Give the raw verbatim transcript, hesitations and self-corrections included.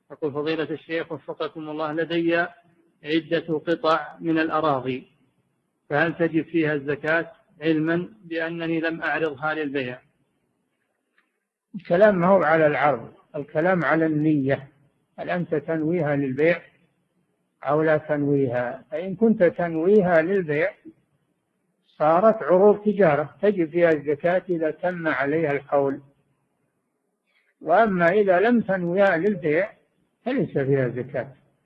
يقول فضيلة الشيخ وفقكم الله، لدي عدة قطع من الأراضي، فهل تجب فيها الزكاة علما بأنني لم أعرضها للبيع؟ الكلام ما هو على العرض، الكلام على النية، هل أنت تنويها للبيع أو لا تنويها؟ فإن كنت تنويها للبيع صارت عروض تجارة تجب فيها الزكاة إذا تم عليها الحول، وأما إذا لم تنويها للبيع فليس فيها زكاة.